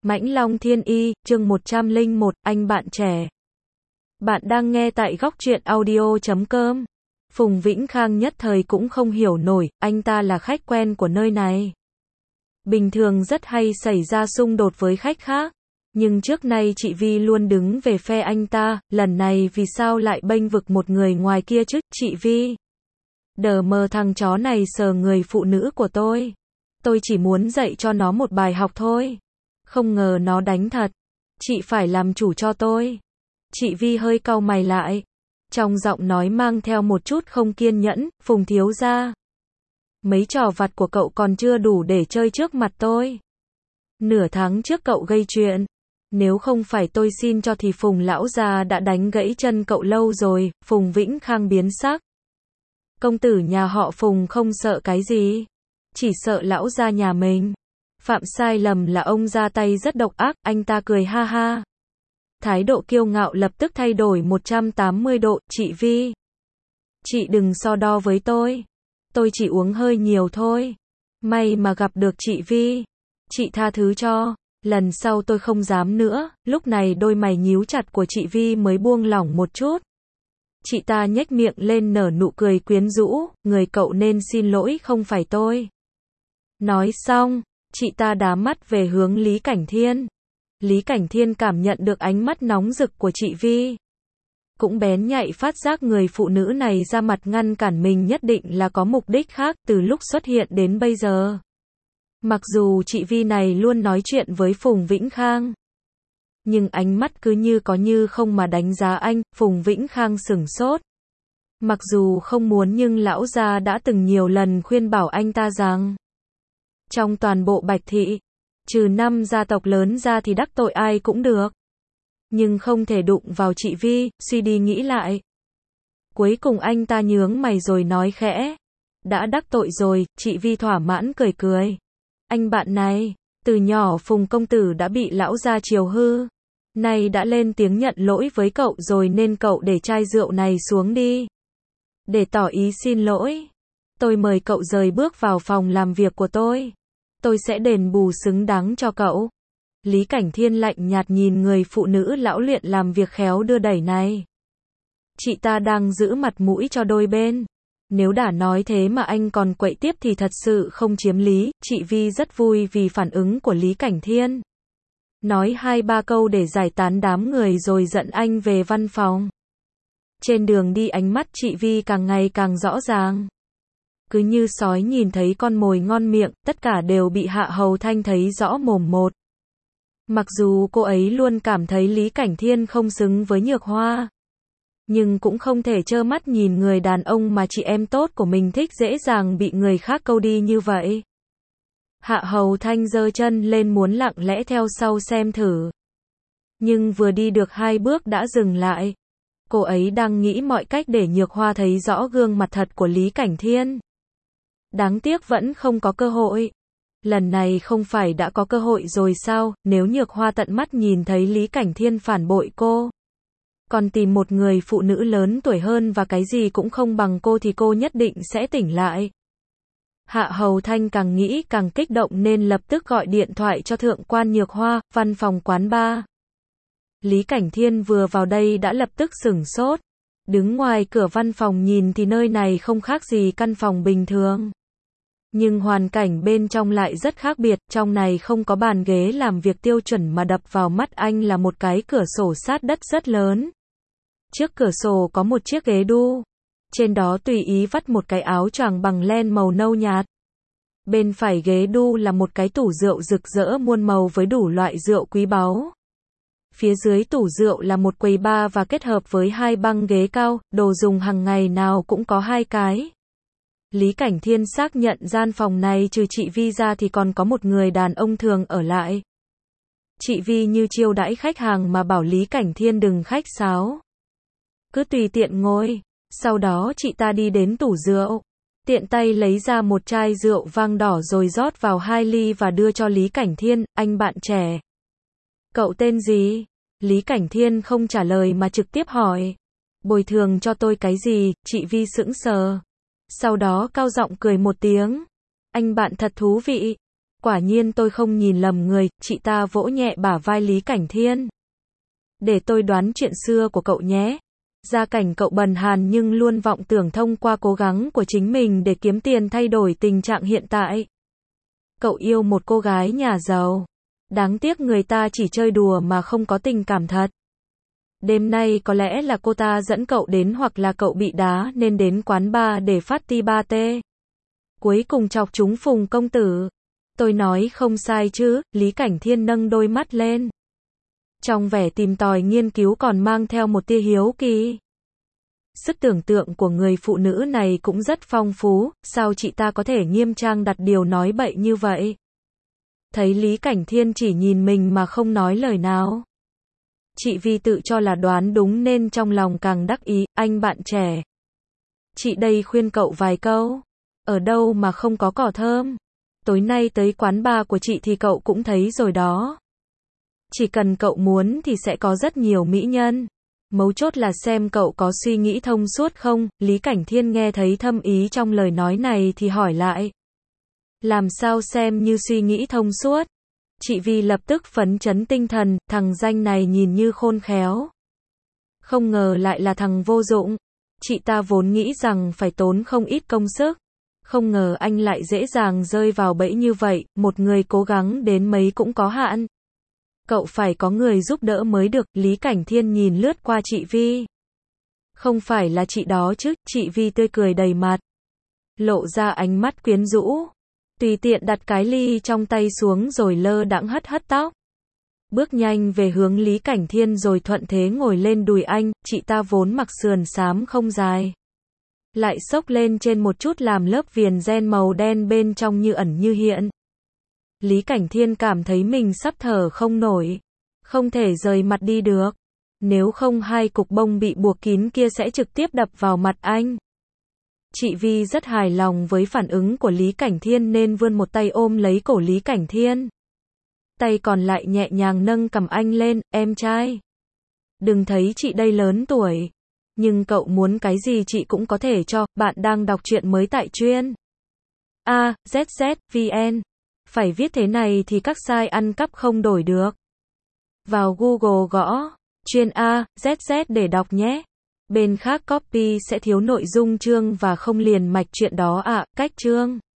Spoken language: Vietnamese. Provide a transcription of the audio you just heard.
Mãnh Long Thiên Y, chương 101, anh bạn trẻ. Bạn đang nghe tại góc truyện audio.com. Phùng Vĩnh Khang nhất thời cũng không hiểu nổi, anh ta là khách quen của nơi này. Bình thường rất hay xảy ra xung đột với khách khác. Nhưng trước nay chị Vi luôn đứng về phe anh ta, lần này vì sao lại bênh vực một người ngoài kia chứ, chị Vi? Đờ mờ thằng chó này sờ người phụ nữ của tôi. Tôi chỉ muốn dạy cho nó một bài học thôi. Không ngờ nó đánh thật. Chị phải làm chủ cho tôi. Chị Vi hơi cau mày lại. Trong giọng nói mang theo một chút không kiên nhẫn, Phùng thiếu gia. Mấy trò vặt của cậu còn chưa đủ để chơi trước mặt tôi. Nửa tháng trước cậu gây chuyện. Nếu không phải tôi xin cho thì Phùng lão gia đã đánh gãy chân cậu lâu rồi. Phùng Vĩnh Khang biến sắc. Công tử nhà họ Phùng không sợ cái gì. Chỉ sợ lão gia nhà mình. Phạm sai lầm là ông ra tay rất độc ác, anh ta cười ha ha. Thái độ kiêu ngạo lập tức thay đổi 180 độ, chị Vi. Chị đừng so đo với tôi. Tôi chỉ uống hơi nhiều thôi. May mà gặp được chị Vi. Chị tha thứ cho. Lần sau tôi không dám nữa. Lúc này đôi mày nhíu chặt của chị Vi mới buông lỏng một chút. Chị ta nhếch miệng lên nở nụ cười quyến rũ, người cậu nên xin lỗi không phải tôi. Nói xong, chị ta đá mắt về hướng Lý Cảnh Thiên. Lý Cảnh Thiên cảm nhận được ánh mắt nóng rực của chị Vi. Cũng bén nhạy phát giác người phụ nữ này ra mặt ngăn cản mình nhất định là có mục đích khác từ lúc xuất hiện đến bây giờ. Mặc dù chị Vi này luôn nói chuyện với Phùng Vĩnh Khang. Nhưng ánh mắt cứ như có như không mà đánh giá anh, Phùng Vĩnh Khang sửng sốt. Mặc dù không muốn nhưng lão gia đã từng nhiều lần khuyên bảo anh ta rằng trong toàn bộ Bạch Thị, trừ 5 gia tộc lớn ra thì đắc tội ai cũng được. Nhưng không thể đụng vào chị Vi, suy đi nghĩ lại. Cuối cùng anh ta nhướng mày rồi nói khẽ. Đã đắc tội rồi, chị Vi thỏa mãn cười cười. Anh bạn này, từ nhỏ Phùng công tử đã bị lão gia chiều hư. Nay đã lên tiếng nhận lỗi với cậu rồi nên cậu để chai rượu này xuống đi. Để tỏ ý xin lỗi. Tôi mời cậu rời bước vào phòng làm việc của tôi. Tôi sẽ đền bù xứng đáng cho cậu. Lý Cảnh Thiên lạnh nhạt nhìn người phụ nữ lão luyện làm việc khéo đưa đẩy này. Chị ta đang giữ mặt mũi cho đôi bên. Nếu đã nói thế mà anh còn quậy tiếp thì thật sự không chiếm lý. Chị Vi rất vui vì phản ứng của Lý Cảnh Thiên. Nói 2-3 câu để giải tán đám người rồi dẫn anh về văn phòng. Trên đường đi ánh mắt chị Vi càng ngày càng rõ ràng. Cứ như sói nhìn thấy con mồi ngon miệng, tất cả đều bị Hạ Hầu Thanh thấy rõ mồm một. Mặc dù cô ấy luôn cảm thấy Lý Cảnh Thiên không xứng với Nhược Hoa. Nhưng cũng không thể trơ mắt nhìn người đàn ông mà chị em tốt của mình thích dễ dàng bị người khác câu đi như vậy. Hạ Hầu Thanh giơ chân lên muốn lặng lẽ theo sau xem thử. Nhưng vừa đi được 2 bước đã dừng lại. Cô ấy đang nghĩ mọi cách để Nhược Hoa thấy rõ gương mặt thật của Lý Cảnh Thiên. Đáng tiếc vẫn không có cơ hội. Lần này không phải đã có cơ hội rồi sao, nếu Nhược Hoa tận mắt nhìn thấy Lý Cảnh Thiên phản bội cô. Còn tìm một người phụ nữ lớn tuổi hơn và cái gì cũng không bằng cô thì cô nhất định sẽ tỉnh lại. Hạ Hầu Thanh càng nghĩ càng kích động nên lập tức gọi điện thoại cho thượng quan Nhược Hoa, văn phòng quán bar. Lý Cảnh Thiên vừa vào đây đã lập tức sửng sốt. Đứng ngoài cửa văn phòng nhìn thì nơi này không khác gì căn phòng bình thường. Nhưng hoàn cảnh bên trong lại rất khác biệt, trong này không có bàn ghế làm việc tiêu chuẩn mà đập vào mắt anh là một cái cửa sổ sát đất rất lớn. Trước cửa sổ có một chiếc ghế đu. Trên đó tùy ý vắt một cái áo choàng bằng len màu nâu nhạt. Bên phải ghế đu là một cái tủ rượu rực rỡ muôn màu với đủ loại rượu quý báu. Phía dưới tủ rượu là một quầy bar và kết hợp với 2 băng ghế cao, đồ dùng hàng ngày nào cũng có 2 cái. Lý Cảnh Thiên xác nhận gian phòng này trừ chị Vi ra thì còn có một người đàn ông thường ở lại. Chị Vi như chiêu đãi khách hàng mà bảo Lý Cảnh Thiên đừng khách sáo. Cứ tùy tiện ngồi. Sau đó chị ta đi đến tủ rượu. Tiện tay lấy ra một chai rượu vang đỏ rồi rót vào 2 ly và đưa cho Lý Cảnh Thiên, anh bạn trẻ. Cậu tên gì? Lý Cảnh Thiên không trả lời mà trực tiếp hỏi. Bồi thường cho tôi cái gì? Chị Vi sững sờ. Sau đó cao giọng cười một tiếng. Anh bạn thật thú vị. Quả nhiên tôi không nhìn lầm người, chị ta vỗ nhẹ bả vai Lý Cảnh Thiên. Để tôi đoán chuyện xưa của cậu nhé. Gia cảnh cậu bần hàn nhưng luôn vọng tưởng thông qua cố gắng của chính mình để kiếm tiền thay đổi tình trạng hiện tại. Cậu yêu một cô gái nhà giàu. Đáng tiếc người ta chỉ chơi đùa mà không có tình cảm thật. Đêm nay có lẽ là cô ta dẫn cậu đến hoặc là cậu bị đá nên đến quán bar để phát ti ba tê. Cuối cùng chọc trúng Phùng công tử. Tôi nói không sai chứ, Lý Cảnh Thiên nâng đôi mắt lên. Trong vẻ tìm tòi nghiên cứu còn mang theo một tia hiếu kỳ. Sức tưởng tượng của người phụ nữ này cũng rất phong phú, sao chị ta có thể nghiêm trang đặt điều nói bậy như vậy? Thấy Lý Cảnh Thiên chỉ nhìn mình mà không nói lời nào. Chị vì tự cho là đoán đúng nên trong lòng càng đắc ý, anh bạn trẻ. Chị đây khuyên cậu vài câu. Ở đâu mà không có cỏ thơm? Tối nay tới quán bar của chị thì cậu cũng thấy rồi đó. Chỉ cần cậu muốn thì sẽ có rất nhiều mỹ nhân. Mấu chốt là xem cậu có suy nghĩ thông suốt không? Lý Cảnh Thiên nghe thấy thâm ý trong lời nói này thì hỏi lại. Làm sao xem như suy nghĩ thông suốt? Chị Vi lập tức phấn chấn tinh thần, thằng danh này nhìn như khôn khéo. Không ngờ lại là thằng vô dụng. Chị ta vốn nghĩ rằng phải tốn không ít công sức. Không ngờ anh lại dễ dàng rơi vào bẫy như vậy, một người cố gắng đến mấy cũng có hạn. Cậu phải có người giúp đỡ mới được, Lý Cảnh Thiên nhìn lướt qua chị Vi. Không phải là chị đó chứ, chị Vi tươi cười đầy mặt. Lộ ra ánh mắt quyến rũ. Tùy tiện đặt cái ly trong tay xuống rồi lơ đãng hất hất tóc. Bước nhanh về hướng Lý Cảnh Thiên rồi thuận thế ngồi lên đùi anh, chị ta vốn mặc sườn xám không dài. Lại xốc lên trên một chút làm lớp viền ren màu đen bên trong như ẩn như hiện. Lý Cảnh Thiên cảm thấy mình sắp thở không nổi. Không thể rời mặt đi được. Nếu không hai cục bông bị buộc kín kia sẽ trực tiếp đập vào mặt anh. Chị Vi rất hài lòng với phản ứng của Lý Cảnh Thiên nên vươn một tay ôm lấy cổ Lý Cảnh Thiên. Tay còn lại nhẹ nhàng nâng cằm anh lên, em trai. Đừng thấy chị đây lớn tuổi. Nhưng cậu muốn cái gì chị cũng có thể cho, bạn đang đọc truyện mới tại Chuyên A, ZZ, VN. Phải viết thế này thì các site ăn cắp không đổi được. Vào Google gõ Chuyên A, ZZ để đọc nhé. Bên khác copy sẽ thiếu nội dung chương và không liền mạch chuyện đó ạ, cách chương.